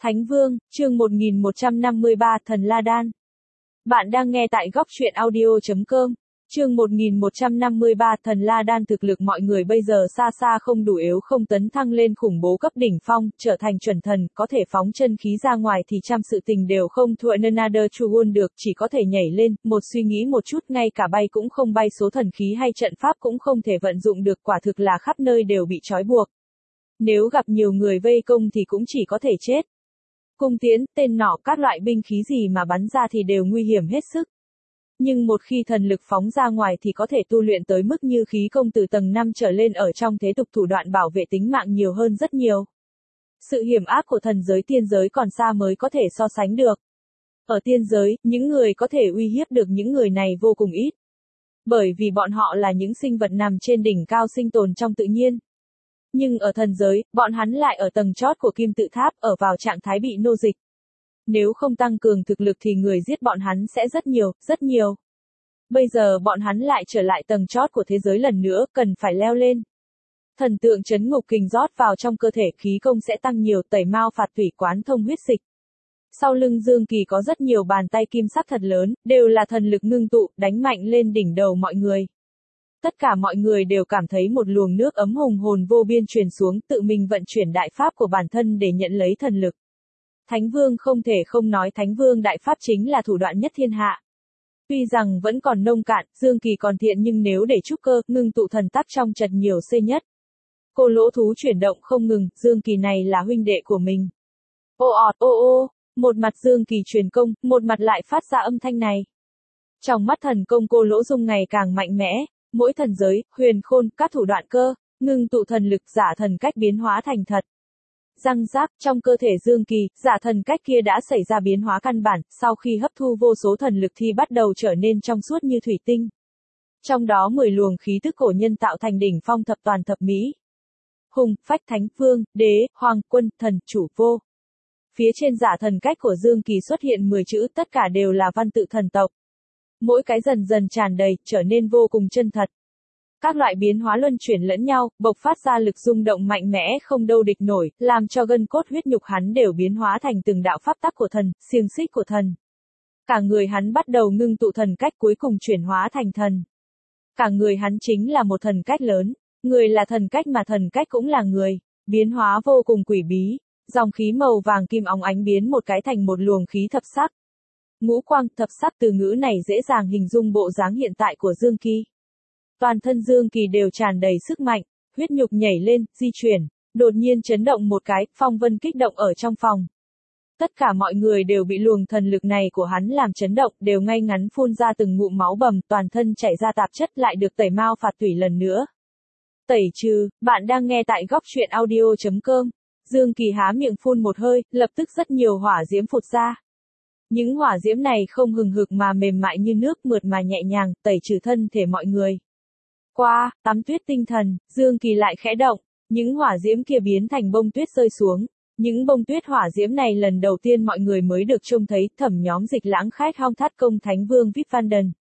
Thánh Vương, chương 1153 Thần La Đan. Bạn đang nghe tại góc truyện audio.com. Chương 1153 Thần La Đan. Thực lực mọi người bây giờ xa xa không đủ, yếu không tấn thăng lên khủng bố cấp đỉnh phong, trở thành chuẩn thần, có thể phóng chân khí ra ngoài thì trăm sự tình đều không thua another Chugun được, chỉ có thể nhảy lên, một suy nghĩ một chút ngay cả bay cũng không bay, số thần khí hay trận pháp cũng không thể vận dụng được, quả thực là khắp nơi đều bị trói buộc. Nếu gặp nhiều người vây công thì cũng chỉ có thể chết. Cung tiễn, tên nỏ, các loại binh khí gì mà bắn ra thì đều nguy hiểm hết sức. Nhưng một khi thần lực phóng ra ngoài thì có thể tu luyện tới mức như khí công từ tầng 5 trở lên, ở trong thế tục thủ đoạn bảo vệ tính mạng nhiều hơn rất nhiều. Sự hiểm ác của thần giới tiên giới còn xa mới có thể so sánh được. Ở tiên giới, những người có thể uy hiếp được những người này vô cùng ít. Bởi vì bọn họ là những sinh vật nằm trên đỉnh cao sinh tồn trong tự nhiên. Nhưng ở thần giới, bọn hắn lại ở tầng chót của kim tự tháp, ở vào trạng thái bị nô dịch. Nếu không tăng cường thực lực thì người giết bọn hắn sẽ rất nhiều, rất nhiều. Bây giờ bọn hắn lại trở lại tầng chót của thế giới lần nữa, cần phải leo lên. Thần tượng trấn ngục kình rót vào trong cơ thể, khí công sẽ tăng nhiều, tẩy mao phạt thủy, quán thông huyết dịch. Sau lưng Dương Kỳ có rất nhiều bàn tay kim sắc thật lớn, đều là thần lực ngưng tụ, đánh mạnh lên đỉnh đầu mọi người. Tất cả mọi người đều cảm thấy một luồng nước ấm hùng hồn vô biên truyền xuống, tự mình vận chuyển đại pháp của bản thân để nhận lấy thần lực. Thánh Vương không thể không nói, Thánh Vương đại pháp chính là thủ đoạn nhất thiên hạ. Tuy rằng vẫn còn nông cạn, Dương Kỳ còn thiện, nhưng nếu để trúc cơ, ngưng tụ thần tắc trong chật nhiều C nhất. Cô lỗ thú chuyển động không ngừng, Dương Kỳ này là huynh đệ của mình. Ô ọt ô ô, một mặt Dương Kỳ truyền công, một mặt lại phát ra âm thanh này. Trong mắt thần công cô lỗ dung ngày càng mạnh mẽ. Mỗi thần giới, huyền khôn, các thủ đoạn cơ, ngưng tụ thần lực, giả thần cách biến hóa thành thật. Răng rác, trong cơ thể Dương Kỳ, giả thần cách kia đã xảy ra biến hóa căn bản, sau khi hấp thu vô số thần lực thì bắt đầu trở nên trong suốt như thủy tinh. Trong đó 10 luồng khí tức cổ nhân tạo thành đỉnh phong thập toàn thập mỹ. Hùng, phách, thánh, vương, đế, hoàng, quân, thần, chủ, vô. Phía trên giả thần cách của Dương Kỳ xuất hiện 10 chữ, tất cả đều là văn tự thần tộc. Mỗi cái dần dần tràn đầy, trở nên vô cùng chân thật. Các loại biến hóa luân chuyển lẫn nhau, bộc phát ra lực rung động mạnh mẽ không đâu địch nổi, làm cho gân cốt huyết nhục hắn đều biến hóa thành từng đạo pháp tắc của thần, xiềng xích của thần. Cả người hắn bắt đầu ngưng tụ thần cách, cuối cùng chuyển hóa thành thần. Cả người hắn chính là một thần cách lớn, người là thần cách mà thần cách cũng là người, biến hóa vô cùng quỷ bí, dòng khí màu vàng kim óng ánh biến một cái thành một luồng khí thập sắc. Ngũ quang thập sắc, từ ngữ này dễ dàng hình dung bộ dáng hiện tại của Dương Kỳ. Toàn thân Dương Kỳ đều tràn đầy sức mạnh, huyết nhục nhảy lên, di chuyển, đột nhiên chấn động một cái, phong vân kích động ở trong phòng. Tất cả mọi người đều bị luồng thần lực này của hắn làm chấn động, đều ngay ngắn phun ra từng ngụm máu bầm, toàn thân chảy ra tạp chất, lại được tẩy mao phạt thủy lần nữa. Tẩy trừ, bạn đang nghe tại góc truyện audio.com. Dương Kỳ há miệng phun một hơi, lập tức rất nhiều hỏa diễm phụt ra. Những hỏa diễm này không hừng hực mà mềm mại như nước, mượt mà nhẹ nhàng, tẩy trừ thân thể mọi người. Qua, tắm tuyết tinh thần, Dương Kỳ lại khẽ động, những hỏa diễm kia biến thành bông tuyết rơi xuống. Những bông tuyết hỏa diễm này lần đầu tiên mọi người mới được trông thấy. Thẩm nhóm Dịch Lãng Khách Hong Thát Công Thánh Vương Vip Van Den.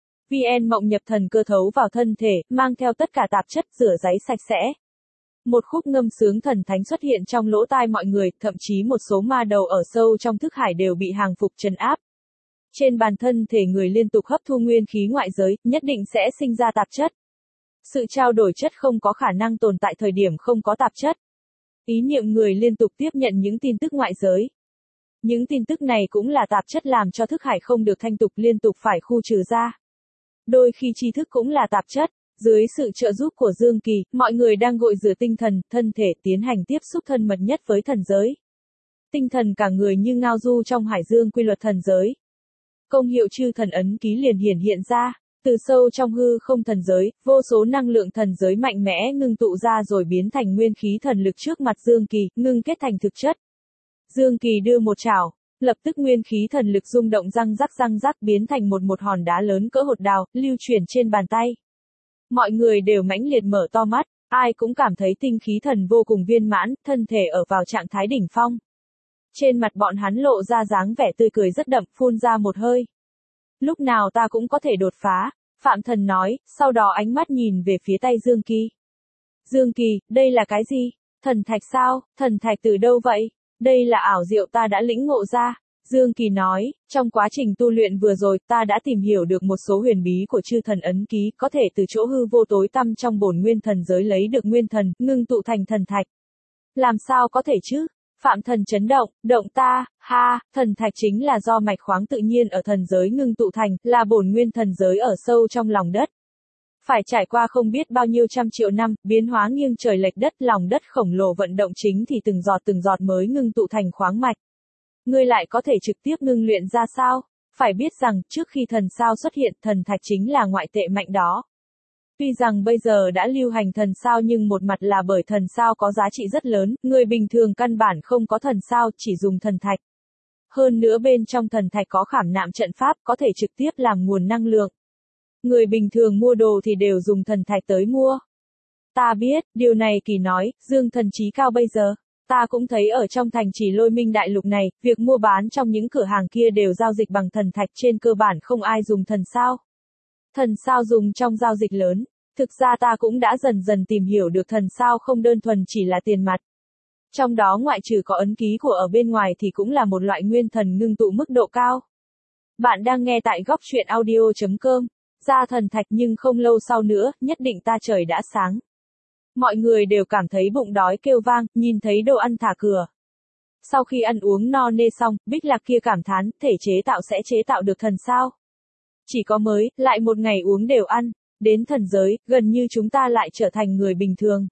VN Mộng nhập thần cơ thấu vào thân thể, mang theo tất cả tạp chất, rửa ráy sạch sẽ. Một khúc ngâm sướng thần thánh xuất hiện trong lỗ tai mọi người, thậm chí một số ma đầu ở sâu trong thức hải đều bị hàng phục trấn áp. Trên bàn thân thể người liên tục hấp thu nguyên khí ngoại giới, nhất định sẽ sinh ra tạp chất. Sự trao đổi chất không có khả năng tồn tại thời điểm không có tạp chất. Ý niệm người liên tục tiếp nhận những tin tức ngoại giới. Những tin tức này cũng là tạp chất làm cho thức hải không được thanh tục, liên tục phải khu trừ ra. Đôi khi tri thức cũng là tạp chất. Dưới sự trợ giúp của Dương Kỳ, mọi người đang gội rửa tinh thần, thân thể, tiến hành tiếp xúc thân mật nhất với thần giới. Tinh thần cả người như ngao du trong hải dương quy luật thần giới. Công hiệu chư thần ấn ký liền hiển hiện ra, từ sâu trong hư không thần giới, vô số năng lượng thần giới mạnh mẽ ngưng tụ ra rồi biến thành nguyên khí thần lực trước mặt Dương Kỳ, ngưng kết thành thực chất. Dương Kỳ đưa một chảo, lập tức nguyên khí thần lực rung động răng rắc biến thành một hòn đá lớn cỡ hột đào, lưu chuyển trên bàn tay. Mọi người đều mãnh liệt mở to mắt, ai cũng cảm thấy tinh khí thần vô cùng viên mãn, thân thể ở vào trạng thái đỉnh phong. Trên mặt bọn hắn lộ ra dáng vẻ tươi cười rất đậm, phun ra một hơi. Lúc nào ta cũng có thể đột phá, Phạm Thần nói, sau đó ánh mắt nhìn về phía tay Dương Kỳ. Dương Kỳ, đây là cái gì? Thần thạch sao? Thần thạch từ đâu vậy? Đây là ảo diệu ta đã lĩnh ngộ ra. Dương Kỳ nói, trong quá trình tu luyện vừa rồi ta đã tìm hiểu được một số huyền bí của chư thần ấn ký, có thể từ chỗ hư vô tối tăm trong bổn nguyên thần giới lấy được nguyên thần, ngưng tụ thành thần thạch. Làm sao có thể chứ? Phạm Thần chấn động, động ta, ha, thần thạch chính là do mạch khoáng tự nhiên ở thần giới ngưng tụ thành, là bổn nguyên thần giới ở sâu trong lòng đất. Phải trải qua không biết bao nhiêu trăm triệu năm, biến hóa nghiêng trời lệch đất, lòng đất khổng lồ vận động chính thì từng giọt mới ngưng tụ thành khoáng mạch. Ngươi lại có thể trực tiếp ngưng luyện ra sao? Phải biết rằng, trước khi thần sao xuất hiện, thần thạch chính là ngoại tệ mạnh đó. Tuy rằng bây giờ đã lưu hành thần sao nhưng một mặt là bởi thần sao có giá trị rất lớn, người bình thường căn bản không có thần sao, chỉ dùng thần thạch. Hơn nữa bên trong thần thạch có khảm nạm trận pháp, có thể trực tiếp làm nguồn năng lượng. Người bình thường mua đồ thì đều dùng thần thạch tới mua. Ta biết, điều này Kỳ nói, Dương thần trí cao bây giờ. Ta cũng thấy ở trong thành trì Lôi Minh đại lục này, việc mua bán trong những cửa hàng kia đều giao dịch bằng thần thạch, trên cơ bản không ai dùng thần sao. Thần sao dùng trong giao dịch lớn. Thực ra ta cũng đã dần dần tìm hiểu được thần sao không đơn thuần chỉ là tiền mặt. Trong đó ngoại trừ có ấn ký của ở bên ngoài thì cũng là một loại nguyên thần ngưng tụ mức độ cao. Bạn đang nghe tại góc truyện audio.com. Ra thần thạch nhưng không lâu sau nữa, nhất định ta trời đã sáng. Mọi người đều cảm thấy bụng đói kêu vang, nhìn thấy đồ ăn thả cửa. Sau khi ăn uống no nê xong, Bích Lạc kia cảm thán, thể chế tạo sẽ chế tạo được thần sao. Chỉ có mới, lại một ngày uống đều ăn, đến thần giới, gần như chúng ta lại trở thành người bình thường.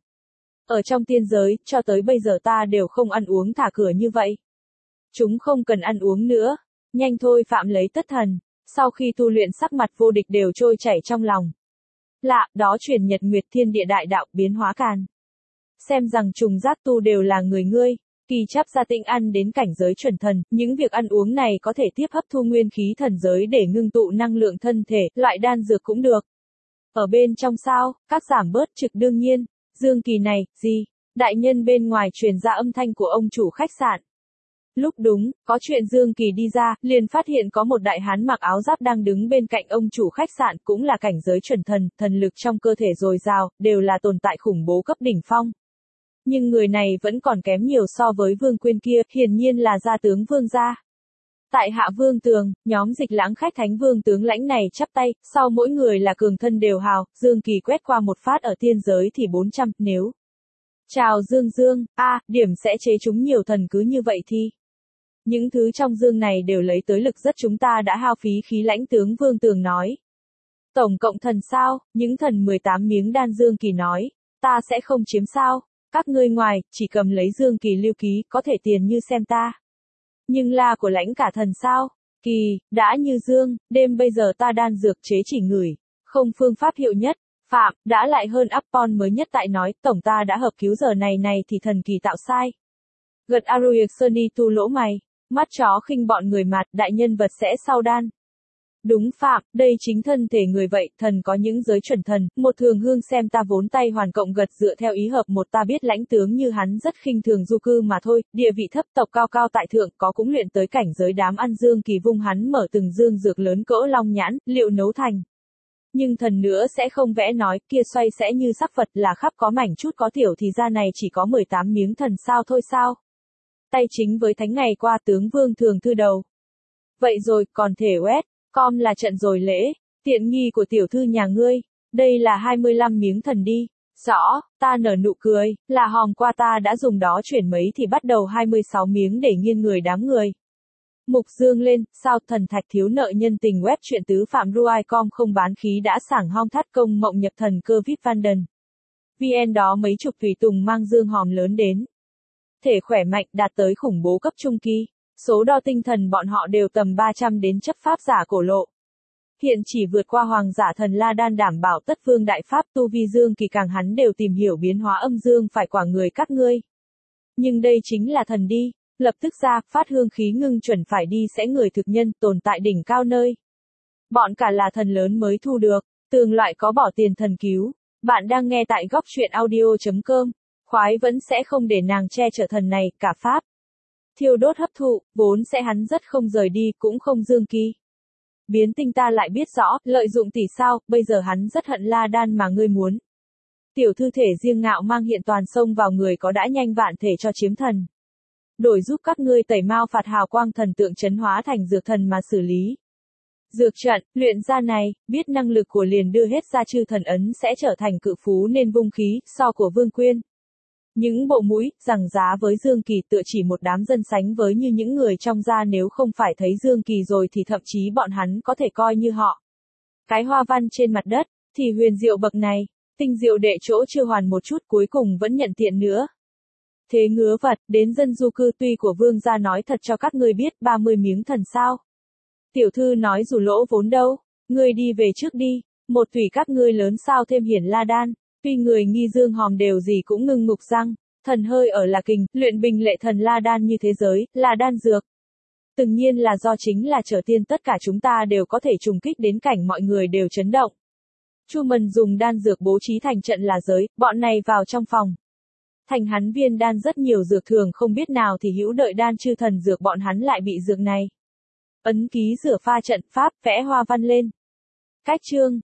Ở trong tiên giới, cho tới bây giờ ta đều không ăn uống thả cửa như vậy. Chúng không cần ăn uống nữa. Nhanh thôi Phạm lấy tất thần. Sau khi tu luyện sắc mặt vô địch đều trôi chảy trong lòng. Lạ, đó truyền nhật nguyệt thiên địa đại đạo biến hóa càn. Xem rằng trùng giác tu đều là người ngươi. Kỳ chắp gia tinh ăn đến cảnh giới chuẩn thần, những việc ăn uống này có thể tiếp hấp thu nguyên khí thần giới để ngưng tụ năng lượng thân thể, loại đan dược cũng được. Ở bên trong sao, các giảm bớt trực đương nhiên. Dương Kỳ này, gì? Đại nhân bên ngoài truyền ra âm thanh của ông chủ khách sạn. Lúc đúng, có chuyện Dương Kỳ đi ra, liền phát hiện có một đại hán mặc áo giáp đang đứng bên cạnh ông chủ khách sạn, cũng là cảnh giới chuẩn thần, thần lực trong cơ thể dồi dào, đều là tồn tại khủng bố cấp đỉnh phong. Nhưng người này vẫn còn kém nhiều so với Vương Quyên kia, hiển nhiên là gia tướng Vương gia. Tại Hạ Vương Tường, nhóm Dịch Lãng khách thánh vương tướng lãnh này chắp tay, sau mỗi người là cường thân đều hào, Dương Kỳ quét qua một phát ở tiên giới thì 400, nếu. Chào Dương, điểm sẽ chế chúng nhiều thần cứ như vậy thì. Những thứ trong dương này đều lấy tới lực rất chúng ta đã hao phí khí lãnh tướng Vương Tường nói. Tổng cộng thần sao, những thần 18 miếng đan Dương Kỳ nói, ta sẽ không chiếm sao, các ngươi ngoài, chỉ cầm lấy Dương Kỳ lưu ký, có thể tiền như xem ta. Nhưng là của lãnh cả thần sao, Kỳ, đã như Dương, đêm bây giờ ta đan dược chế chỉ ngửi, không phương pháp hiệu nhất, Phạm, đã lại hơn Appon mới nhất tại nói, tổng ta đã hợp cứu giờ này thì thần kỳ tạo sai. Gật Aruic Sunny tu lỗ mày. Mắt chó khinh bọn người mặt, đại nhân vật sẽ sau đan. Đúng Phạm, đây chính thân thể người vậy, thần có những giới chuẩn thần, một thường hương xem ta vốn tay hoàn cộng gật dựa theo ý hợp một ta biết lãnh tướng như hắn rất khinh thường du cư mà thôi, địa vị thấp tộc cao cao tại thượng có cũng luyện tới cảnh giới đám ăn Dương Kỳ vung hắn mở từng dương dược lớn cỡ long nhãn, liệu nấu thành. Nhưng thần nữa sẽ không vẽ nói, kia xoay sẽ như sắc Phật là khắp có mảnh chút có tiểu thì ra này chỉ có 18 miếng thần sao thôi sao. Tay chính với thánh ngày qua tướng Vương thường thư đầu. Vậy rồi, còn thể quét, com là trận rồi lễ, tiện nghi của tiểu thư nhà ngươi, đây là 25 miếng thần đi. Rõ, ta nở nụ cười, là hòm qua ta đã dùng đó chuyển mấy thì bắt đầu 26 miếng để nghiêng người đám người. Mục dương lên, sao thần thạch thiếu nợ nhân tình web truyện tứ phạm ruai.com không bán khí đã sảng hong thắt công mộng nhập thần cơ vip Vanden. VN đó mấy chục tùy tùng mang dương hòm lớn đến. Thể khỏe mạnh đạt tới khủng bố cấp trung kỳ. Số đo tinh thần bọn họ đều tầm 300 đến chấp pháp giả cổ lộ. Hiện chỉ vượt qua hoàng giả thần La Đan đảm bảo tất vương đại pháp tu vi Dương Kỳ càng hắn đều tìm hiểu biến hóa âm dương phải quả người các ngươi. Nhưng đây chính là thần đi, lập tức ra, phát hương khí ngưng chuẩn phải đi sẽ người thực nhân tồn tại đỉnh cao nơi. Bọn cả là thần lớn mới thu được, tường loại có bỏ tiền thần cứu. Bạn đang nghe tại góc truyện audio.com. Khoái vẫn sẽ không để nàng che chở thần này, cả pháp. Thiêu đốt hấp thụ, vốn sẽ hắn rất không rời đi, cũng không Dương Kỳ. Biến tinh ta lại biết rõ, lợi dụng tỷ sao, bây giờ hắn rất hận La Đan mà ngươi muốn. Tiểu thư thể riêng ngạo mang hiện toàn xông vào người có đã nhanh vạn thể cho chiếm thần. đổi giúp các ngươi tẩy mao phạt hào quang thần tượng trấn hóa thành dược thần mà xử lý. Dược trận, luyện ra này, biết năng lực của liền đưa hết ra chư thần ấn sẽ trở thành cự phú nên vung khí, so của Vương Quyên. Những bộ mũi, rằng giá với Dương Kỳ tựa chỉ một đám dân sánh với như những người trong gia nếu không phải thấy Dương Kỳ rồi thì thậm chí bọn hắn có thể coi như họ. Cái hoa văn trên mặt đất, thì huyền diệu bậc này, tinh diệu đệ chỗ chưa hoàn một chút cuối cùng vẫn nhận tiện nữa. Thế ngứa vật, đến dân du cư tuy của vương gia nói thật cho các ngươi biết 30 miếng thần sao. Tiểu thư nói dù lỗ vốn đâu, ngươi đi về trước đi, một thủy các ngươi lớn sao thêm hiển la đan, tuy người nghi dương hòm đều gì cũng ngưng ngục răng, thần hơi ở là kình, luyện bình lệ thần la đan như thế giới, là đan dược. Từng nhiên là do chính là trở tiên tất cả chúng ta đều có thể trùng kích đến cảnh mọi người đều chấn động. Chu Mần dùng đan dược bố trí thành trận là giới, bọn này vào trong phòng. Thành hắn viên đan rất nhiều dược thường không biết nào thì hữu đợi đan chư thần dược bọn hắn lại bị dược này. Ấn ký rửa pha trận pháp, vẽ hoa văn lên. Cách chương,